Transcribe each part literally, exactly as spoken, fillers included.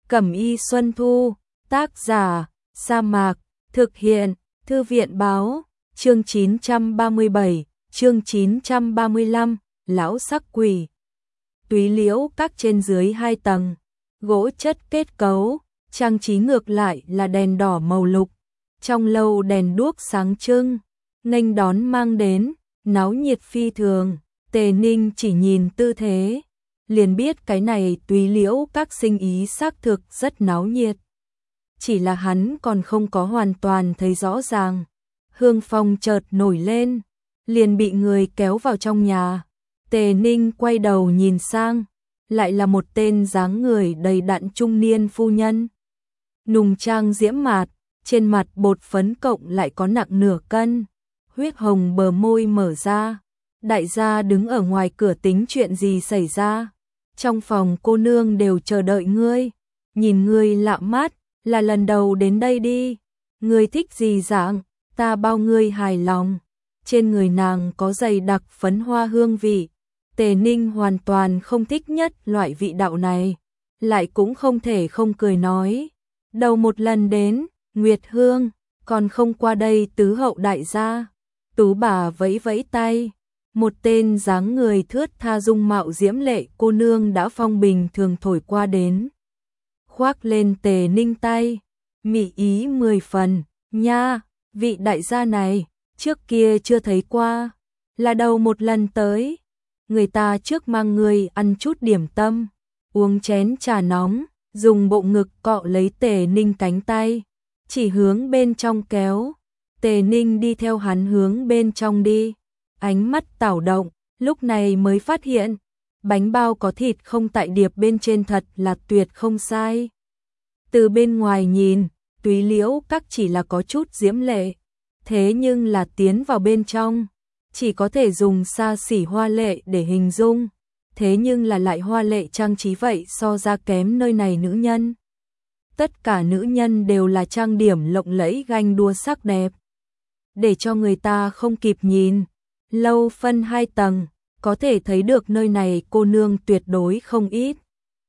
Cẩm y Xuân Thu, tác giả, Sa Mạc, thực hiện, Thư viện báo, chương chín trăm ba mươi bảy, chương chín trăm ba mươi lăm, lão sắc quỷ. Túy liễu các trên dưới hai tầng, gỗ chất kết cấu, trang trí ngược lại là đèn đỏ màu lục. Trong lâu đèn đuốc sáng trưng, nghênh đón mang đến, náo nhiệt phi thường. Tề Ninh chỉ nhìn tư thế, liền biết cái này Túy liễu các sinh ý xác thực rất náo nhiệt. Chỉ là hắn còn không có hoàn toàn thấy rõ ràng. Hương phong chợt nổi lên, liền bị người kéo vào trong nhà. Tề Ninh quay đầu nhìn sang, lại là một tên dáng người đầy đặn trung niên phu nhân. Nùng trang diễm mạt, trên mặt bột phấn cộng lại có nặng nửa cân, huyết hồng bờ môi mở ra. Đại gia đứng ở ngoài cửa tính chuyện gì xảy ra. Trong phòng cô nương đều chờ đợi ngươi, nhìn ngươi lạ mắt, là lần đầu đến đây đi. Ngươi thích gì dạng, ta bao ngươi hài lòng. Trên người nàng có dày đặc phấn hoa hương vị. Tề Ninh hoàn toàn không thích nhất loại vị đạo này, lại cũng không thể không cười nói. Đầu một lần đến, Nguyệt Hương, còn không qua đây tứ hậu đại gia. Tú bà vẫy vẫy tay, một tên dáng người thướt tha dung mạo diễm lệ cô nương đã phong bình thường thổi qua đến. Khoác lên Tề Ninh tay, mị ý mười phần, nha, vị đại gia này, trước kia chưa thấy qua, là đầu một lần tới. Người ta trước mang người ăn chút điểm tâm, uống chén trà nóng, dùng bộ ngực cọ lấy Tề Ninh cánh tay, chỉ hướng bên trong kéo. Tề Ninh đi theo hắn hướng bên trong đi, ánh mắt tảo động, lúc này mới phát hiện, bánh bao có thịt không tại điệp bên trên thật là tuyệt không sai. Từ bên ngoài nhìn, Túy liễu các chỉ là có chút diễm lệ, thế nhưng là tiến vào bên trong, chỉ có thể dùng xa xỉ hoa lệ để hình dung, thế nhưng là lại hoa lệ trang trí vậy so ra kém nơi này nữ nhân. Tất cả nữ nhân đều là trang điểm lộng lẫy ganh đua sắc đẹp, để cho người ta không kịp nhìn. Lâu phân hai tầng, có thể thấy được nơi này cô nương tuyệt đối không ít.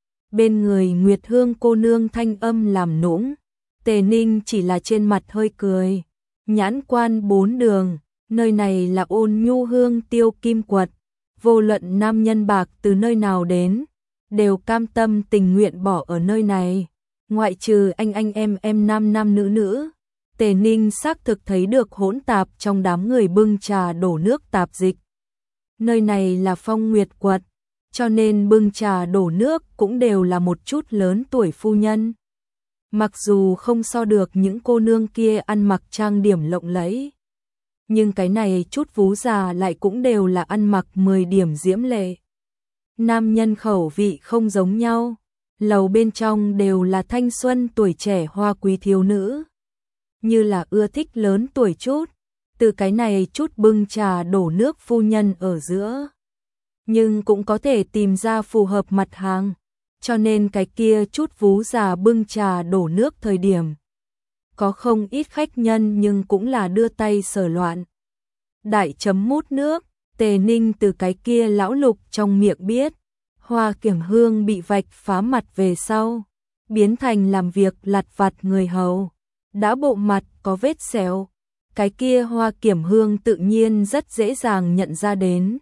Bên người Nguyệt Hương cô nương thanh âm làm nũng, Tề Ninh chỉ là trên mặt hơi cười. Nhãn quan bốn đường, nơi này là ôn nhu hương tiêu kim quật, vô luận nam nhân bạc từ nơi nào đến, đều cam tâm tình nguyện bỏ ở nơi này, ngoại trừ anh anh em em nam nam nữ nữ. Tề Ninh xác thực thấy được hỗn tạp trong đám người bưng trà đổ nước tạp dịch. Nơi này là Phong Nguyệt quật, cho nên bưng trà đổ nước cũng đều là một chút lớn tuổi phu nhân. Mặc dù không so được những cô nương kia ăn mặc trang điểm lộng lẫy, nhưng cái này chút vú già lại cũng đều là ăn mặc mười điểm diễm lệ. Nam nhân khẩu vị không giống nhau, lầu bên trong đều là thanh xuân tuổi trẻ hoa quý thiếu nữ, như là ưa thích lớn tuổi chút, từ cái này chút bưng trà đổ nước phu nhân ở giữa. Nhưng cũng có thể tìm ra phù hợp mặt hàng, cho nên cái kia chút vú già bưng trà đổ nước thời điểm. Có không ít khách nhân nhưng cũng là đưa tay sờ loạn. Đại chấm mút nước, Tề Ninh từ cái kia lão lục trong miệng biết, Hoa Kiểm Hương bị vạch phá mặt về sau, biến thành làm việc lặt vặt người hầu, đã bộ mặt có vết sẹo. Cái kia Hoa Kiểm Hương tự nhiên rất dễ dàng nhận ra đến.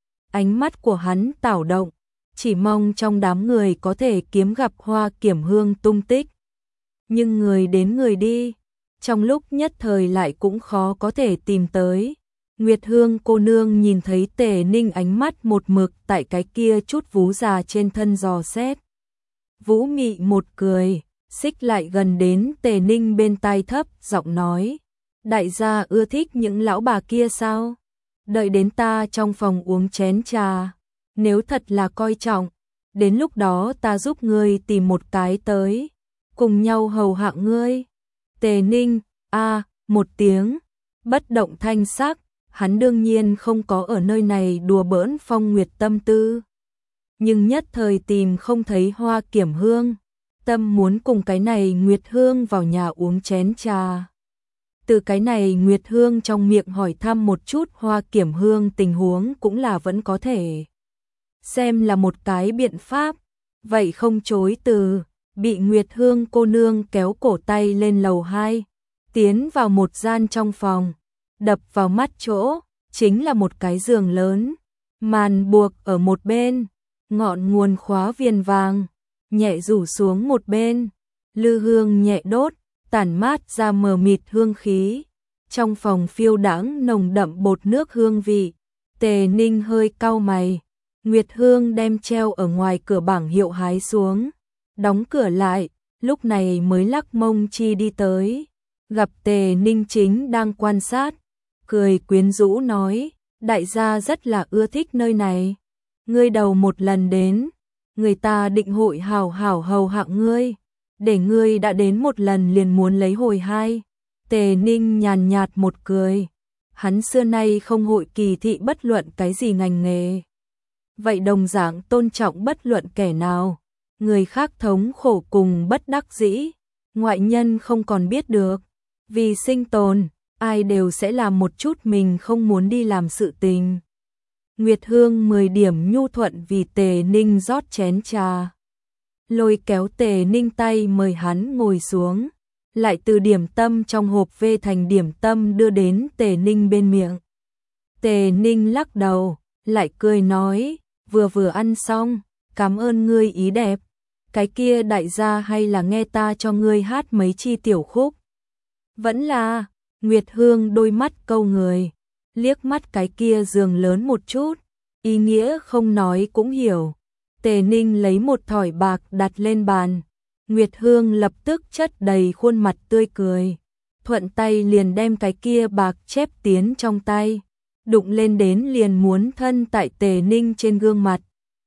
Ánh mắt của hắn tảo động, chỉ mong trong đám người có thể kiếm gặp Hoa Kiểm Hương tung tích. Nhưng người đến người đi, trong lúc nhất thời lại cũng khó có thể tìm tới. Nguyệt Hương cô nương nhìn thấy Tề Ninh ánh mắt một mực tại cái kia chút vú già trên thân dò xét. Vũ mị một cười, xích lại gần đến Tề Ninh bên tai thấp giọng nói, đại gia ưa thích những lão bà kia sao? Đợi đến ta trong phòng uống chén trà, nếu thật là coi trọng, đến lúc đó ta giúp ngươi tìm một cái tới, cùng nhau hầu hạ ngươi. Tề Ninh, a, một tiếng, bất động thanh sắc, hắn đương nhiên không có ở nơi này đùa bỡn Phong Nguyệt tâm tư. Nhưng nhất thời tìm không thấy Hoa Kiểm Hương, tâm muốn cùng cái này Nguyệt Hương vào nhà uống chén trà. Từ cái này Nguyệt Hương trong miệng hỏi thăm một chút Hoa Kiểm Hương tình huống cũng là vẫn có thể xem là một cái biện pháp, vậy không chối từ. bị Nguyệt Hương cô nương kéo cổ tay lên lầu hai, tiến vào một gian trong phòng, đập vào mắt chỗ, chính là một cái giường lớn, màn buộc ở một bên, ngọn nguồn khóa viền vàng, nhẹ rủ xuống một bên, lư hương nhẹ đốt, tản mát ra mờ mịt hương khí. Trong phòng phiêu đãng nồng đậm bột nước hương vị, Tề Ninh hơi cau mày, Nguyệt Hương đem treo ở ngoài cửa bảng hiệu hái xuống, đóng cửa lại, lúc này mới lắc mông chi đi tới, gặp Tề Ninh chính đang quan sát, cười quyến rũ nói, đại gia rất là ưa thích nơi này, ngươi đầu một lần đến, người ta định hội hảo hảo hầu hạ ngươi, để ngươi đã đến một lần liền muốn lấy hồi hai. Tề Ninh nhàn nhạt một cười, hắn xưa nay không hội kỳ thị bất luận cái gì ngành nghề. Vậy đồng dạng tôn trọng bất luận kẻ nào, người khác thống khổ cùng bất đắc dĩ, ngoại nhân không còn biết được, vì sinh tồn, ai đều sẽ làm một chút mình không muốn đi làm sự tình. Nguyệt Hương mười điểm nhu thuận vì Tề Ninh rót chén trà, lôi kéo Tề Ninh tay mời hắn ngồi xuống, lại từ điểm tâm trong hộp về thành điểm tâm đưa đến Tề Ninh bên miệng. Tề Ninh lắc đầu, lại cười nói, vừa vừa ăn xong, cảm ơn ngươi ý đẹp, cái kia đại gia hay là nghe ta cho ngươi hát mấy chi tiểu khúc. Vẫn là, Nguyệt Hương đôi mắt câu người, liếc mắt cái kia giường lớn một chút, ý nghĩa không nói cũng hiểu. Tề Ninh lấy một thỏi bạc đặt lên bàn, Nguyệt Hương lập tức chất đầy khuôn mặt tươi cười, thuận tay liền đem cái kia bạc chép tiến trong tay, đụng lên đến liền muốn thân tại Tề Ninh trên gương mặt.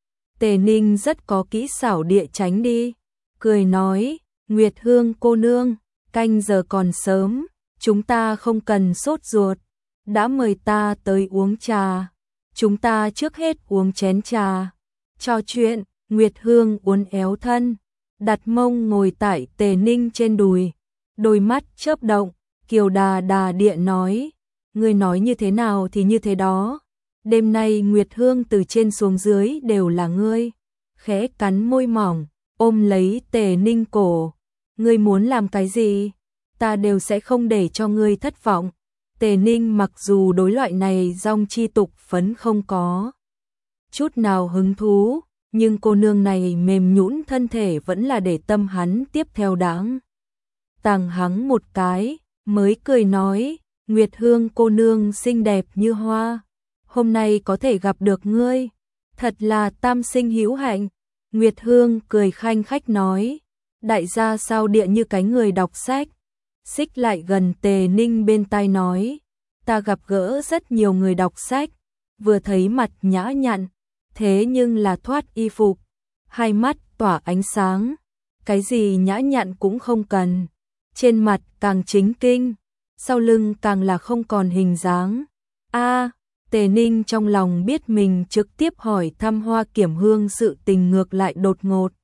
Tề Ninh rất có kỹ xảo địa tránh đi, cười nói, Nguyệt Hương cô nương, canh giờ còn sớm, chúng ta không cần sốt ruột, đã mời ta tới uống trà, chúng ta trước hết uống chén trà, trò chuyện. Nguyệt Hương uốn éo thân, đặt mông ngồi tại Tề Ninh trên đùi, đôi mắt chớp động, kiều đà đà địa nói, ngươi nói như thế nào thì như thế đó, đêm nay Nguyệt Hương từ trên xuống dưới đều là ngươi, khẽ cắn môi mỏng, ôm lấy Tề Ninh cổ, ngươi muốn làm cái gì, ta đều sẽ không để cho ngươi thất vọng. Tề Ninh mặc dù đối loại này dong chi tục phấn không có chút nào hứng thú, nhưng cô nương này mềm nhũn thân thể vẫn là để tâm hắn tiếp theo đáng. Tàng hắng một cái, mới cười nói, Nguyệt Hương cô nương xinh đẹp như hoa, hôm nay có thể gặp được ngươi, thật là tam sinh hữu hạnh. Nguyệt Hương cười khanh khách nói, đại gia sao địa như cái người đọc sách, xích lại gần Tề Ninh bên tai nói, ta gặp gỡ rất nhiều người đọc sách, vừa thấy mặt nhã nhặn, thế nhưng là thoát y phục, hai mắt tỏa ánh sáng, cái gì nhã nhặn cũng không cần, trên mặt càng chính kinh, sau lưng càng là không còn hình dáng. A, Tề Ninh trong lòng biết mình trực tiếp hỏi thăm Hoa Kiểm Hương sự tình ngược lại đột ngột.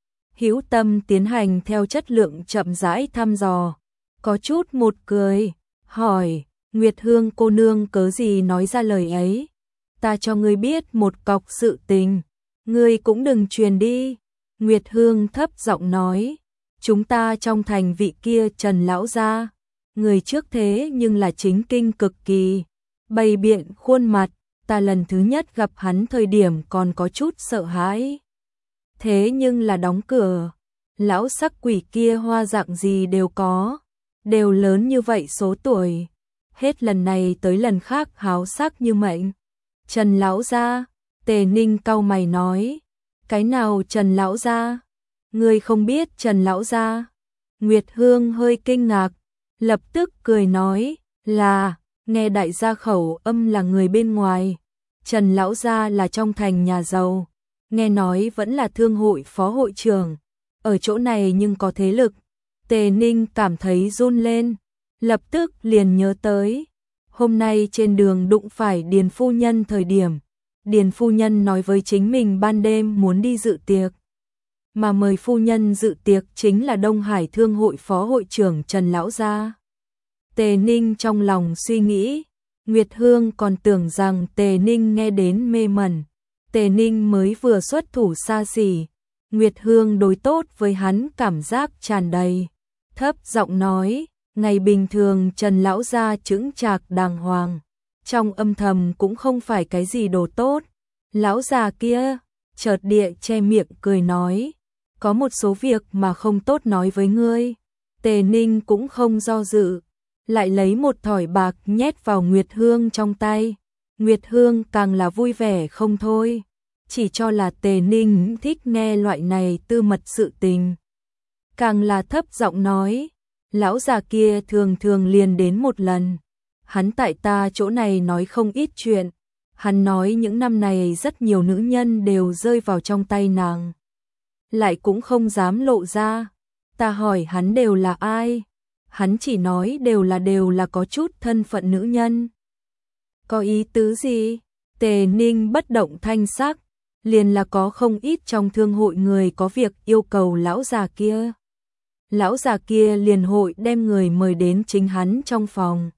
Hữu tâm tiến hành theo chất lượng chậm rãi thăm dò, có chút một cười, hỏi, Nguyệt Hương cô nương cớ gì nói ra lời ấy? Ta cho ngươi biết một cọc sự tình, ngươi cũng đừng truyền đi. Nguyệt Hương thấp giọng nói, chúng ta trong thành vị kia Trần lão gia, người trước thế nhưng là chính kinh cực kỳ, bày biện khuôn mặt, ta lần thứ nhất gặp hắn thời điểm còn có chút sợ hãi. Thế nhưng là đóng cửa, lão sắc quỷ kia hoa dạng gì đều có, đều lớn như vậy số tuổi, hết lần này tới lần khác háo sắc như mệnh. Trần lão gia, Tề Ninh cau mày nói, cái nào Trần lão gia? Ngươi không biết Trần lão gia? Nguyệt Hương hơi kinh ngạc, lập tức cười nói, là, nghe đại gia khẩu âm là người bên ngoài, Trần lão gia là trong thành nhà giàu, nghe nói vẫn là thương hội phó hội trưởng, ở chỗ này nhưng có thế lực. Tề Ninh cảm thấy run lên, lập tức liền nhớ tới, hôm nay trên đường đụng phải Điền phu nhân thời điểm, Điền phu nhân nói với chính mình ban đêm muốn đi dự tiệc, mà mời phu nhân dự tiệc chính là Đông Hải Thương hội phó hội trưởng Trần lão gia. Tề Ninh trong lòng suy nghĩ, Nguyệt Hương còn tưởng rằng Tề Ninh nghe đến mê mẩn, Tề Ninh mới vừa xuất thủ xa xỉ, Nguyệt Hương đối tốt với hắn cảm giác tràn đầy, thấp giọng nói, ngày bình thường Trần lão gia chững chạc đàng hoàng, trong âm thầm cũng không phải cái gì đồ tốt. Lão già kia chợt địa che miệng cười nói, có một số việc mà không tốt nói với ngươi. Tề Ninh cũng không do dự, lại lấy một thỏi bạc nhét vào Nguyệt Hương trong tay. Nguyệt Hương càng là vui vẻ không thôi, chỉ cho là Tề Ninh thích nghe loại này tư mật sự tình. Càng là thấp giọng nói, lão già kia thường thường liền đến một lần. Hắn tại ta chỗ này nói không ít chuyện. Hắn nói những năm này rất nhiều nữ nhân đều rơi vào trong tay nàng, lại cũng không dám lộ ra. Ta hỏi hắn đều là ai, hắn chỉ nói đều là đều là có chút thân phận nữ nhân. Có ý tứ gì? Tề Ninh bất động thanh sắc, liền là có không ít trong thương hội người có việc yêu cầu lão già kia. Lão già kia liền hội đem người mời đến chính hắn trong phòng.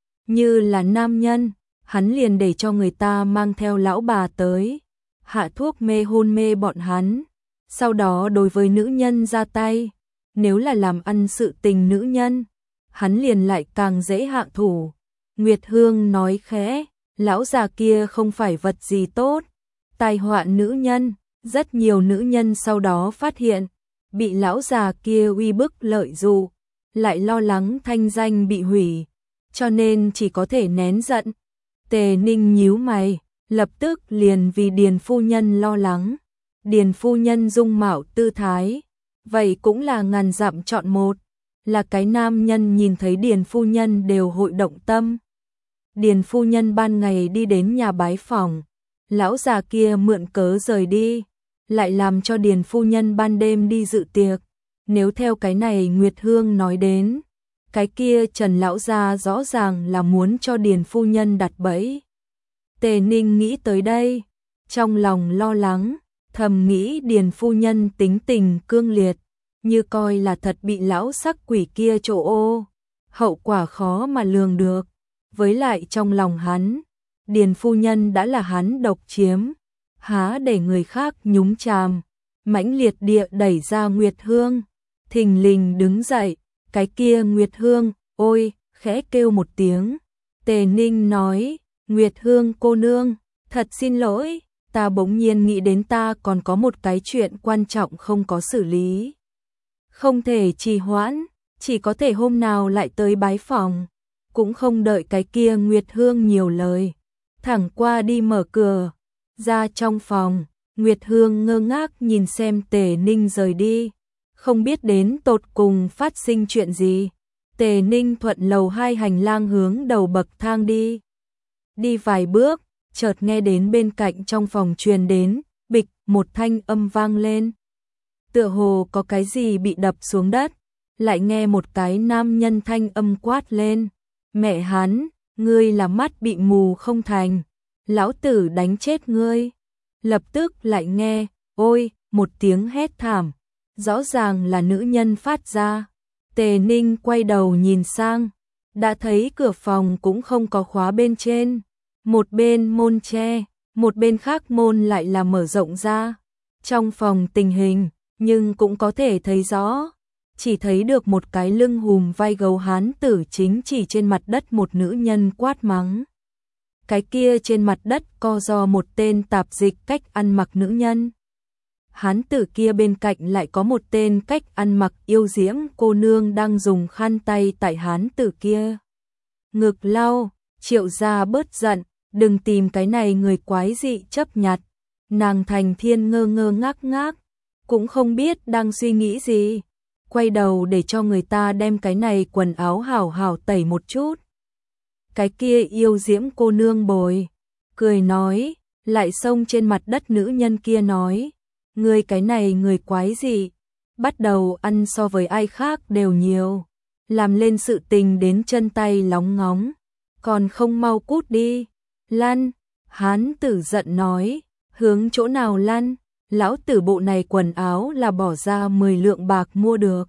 Như là nam nhân, hắn liền để cho người ta mang theo lão bà tới, hạ thuốc mê hôn mê bọn hắn, sau đó đối với nữ nhân ra tay. Nếu là làm ăn sự tình nữ nhân, hắn liền lại càng dễ hạ thủ. Nguyệt Hương nói khẽ, lão già kia không phải vật gì tốt, tai họa nữ nhân. Rất nhiều nữ nhân sau đó phát hiện, bị lão già kia uy bức lợi dụ, lại lo lắng thanh danh bị hủy, cho nên chỉ có thể nén giận. Tề Ninh nhíu mày, lập tức liền vì Điền phu nhân lo lắng. Điền phu nhân dung mạo tư thái, vậy cũng là ngàn dặm chọn một, là cái nam nhân nhìn thấy Điền phu nhân đều hội động tâm. Điền phu nhân ban ngày đi đến nhà bái phỏng, lão già kia mượn cớ rời đi, lại làm cho Điền phu nhân ban đêm đi dự tiệc. Nếu theo cái này Nguyệt Hương nói đến, cái kia Trần lão gia rõ ràng là muốn cho Điền phu nhân đặt bẫy. Tề Ninh nghĩ tới đây, trong lòng lo lắng, thầm nghĩ Điền phu nhân tính tình cương liệt, như coi là thật bị lão sắc quỷ kia trộ ô, hậu quả khó mà lường được. Với lại trong lòng hắn, Điền phu nhân đã là hắn độc chiếm, há để người khác nhúng chàm. Mãnh liệt địa đẩy ra Nguyệt Hương, thình lình đứng dậy, cái kia Nguyệt Hương, ôi, khẽ kêu một tiếng. Tề Ninh nói, Nguyệt Hương cô nương, thật xin lỗi, ta bỗng nhiên nghĩ đến ta còn có một cái chuyện quan trọng không có xử lý. Không thể trì hoãn, chỉ có thể hôm nào lại tới bái phòng. Cũng không đợi cái kia Nguyệt Hương nhiều lời, thẳng qua đi mở cửa, ra trong phòng. Nguyệt Hương ngơ ngác nhìn xem Tề Ninh rời đi, không biết đến tột cùng phát sinh chuyện gì. Tề Ninh thuận lầu hai hành lang hướng đầu bậc thang đi. Đi vài bước, chợt nghe đến bên cạnh trong phòng truyền đến, bịch, một thanh âm vang lên. Tựa hồ có cái gì bị đập xuống đất, lại nghe một cái nam nhân thanh âm quát lên. Mẹ hắn, ngươi là mắt bị mù không thành, lão tử đánh chết ngươi. Lập tức lại nghe, ôi, một tiếng hét thảm, rõ ràng là nữ nhân phát ra. Tề Ninh quay đầu nhìn sang, đã thấy cửa phòng cũng không có khóa bên trên, một bên môn che, một bên khác môn lại là mở rộng ra. Trong phòng tình hình, nhưng cũng có thể thấy rõ, chỉ thấy được một cái lưng hùm vai gấu hán tử chính chỉ trên mặt đất một nữ nhân quát mắng. Cái kia trên mặt đất co ro một tên tạp dịch cách ăn mặc nữ nhân. Hán tử kia bên cạnh lại có một tên cách ăn mặc yêu diễm cô nương đang dùng khăn tay tại hán tử kia. Ngực lau, Triệu gia bớt giận, đừng tìm cái này người quái dị chấp nhặt. Nàng Thành Thiên ngơ ngơ ngác ngác, cũng không biết đang suy nghĩ gì. Quay đầu để cho người ta đem cái này quần áo hảo hảo tẩy một chút. Cái kia yêu diễm cô nương bồi, cười nói, lại xông trên mặt đất nữ nhân kia nói, ngươi cái này người quái gì, bắt đầu ăn so với ai khác đều nhiều, làm lên sự tình đến chân tay lóng ngóng, còn không mau cút đi, lăn. Hán tử giận nói, hướng chỗ nào lăn, lão tử bộ này quần áo là bỏ ra mười lượng bạc mua được.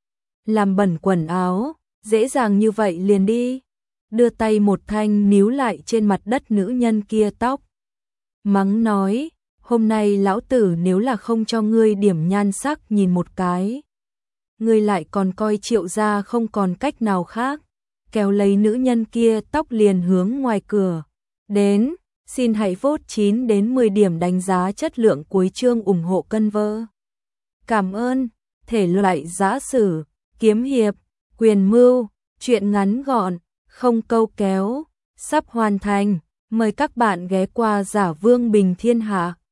Làm bẩn quần áo, dễ dàng như vậy liền đi. Đưa tay một thanh níu lại trên mặt đất nữ nhân kia tóc. Mắng nói, hôm nay lão tử nếu là không cho ngươi điểm nhan sắc nhìn một cái, ngươi lại còn coi Triệu gia không còn cách nào khác. Kéo lấy nữ nhân kia tóc liền hướng ngoài cửa. Đến, xin hãy vote chín đến mười điểm đánh giá chất lượng cuối chương ủng hộ cân vơ. Cảm ơn, thể loại giã sử, kiếm hiệp, quyền mưu, truyện ngắn gọn, không câu kéo, sắp hoàn thành. Mời các bạn ghé qua Giả Vương Bình Thiên Hạ.